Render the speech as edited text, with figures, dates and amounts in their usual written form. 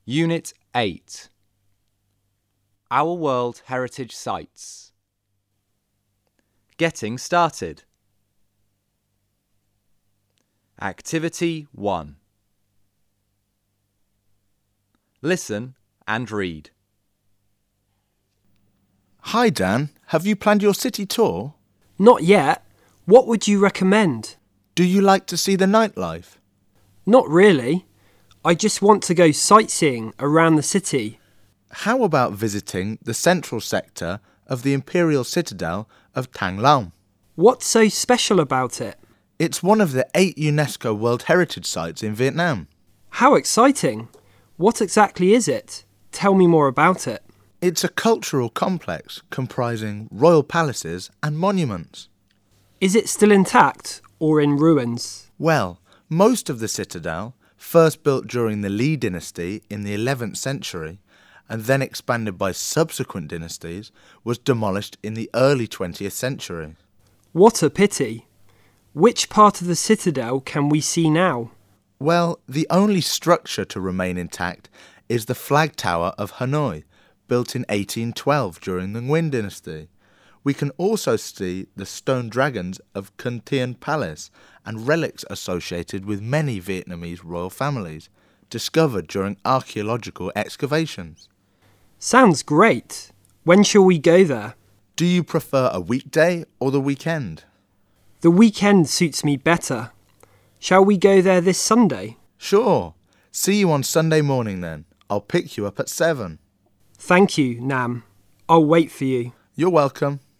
Unit 8. Our World Heritage Sites. Getting started. Activity 1. Listen and read. Hi Dan, have you planned your city tour? Not yet. What would you recommend? Do you like to see the nightlife? Not really. I just want to go sightseeing around the city. How about visiting the central sector of the Imperial Citadel of Thang Long? What's so special about it? It's one of the 8 UNESCO World Heritage Sites in Vietnam. How exciting! What exactly is it? Tell me more about it. It's a cultural complex comprising royal palaces and monuments. Is it still intact or in ruins? Well, most of the citadel, first built during the Li dynasty in the 11th century and then expanded by subsequent dynasties, was demolished in the early 20th century. What a pity! Which part of the citadel can we see now? Well, the only structure to remain intact is the Flag Tower of Hanoi, built in 1812 during the Nguyen dynasty. We can also see the stone dragons of Can Thien Palace and relics associated with many Vietnamese royal families, discovered during archaeological excavations. Sounds great! When shall we go there? Do you prefer a weekday or the weekend? The weekend suits me better. Shall we go there this Sunday? Sure. See you on Sunday morning then. I'll pick you up at 7. Thank you, Nam. I'll wait for you. You're welcome.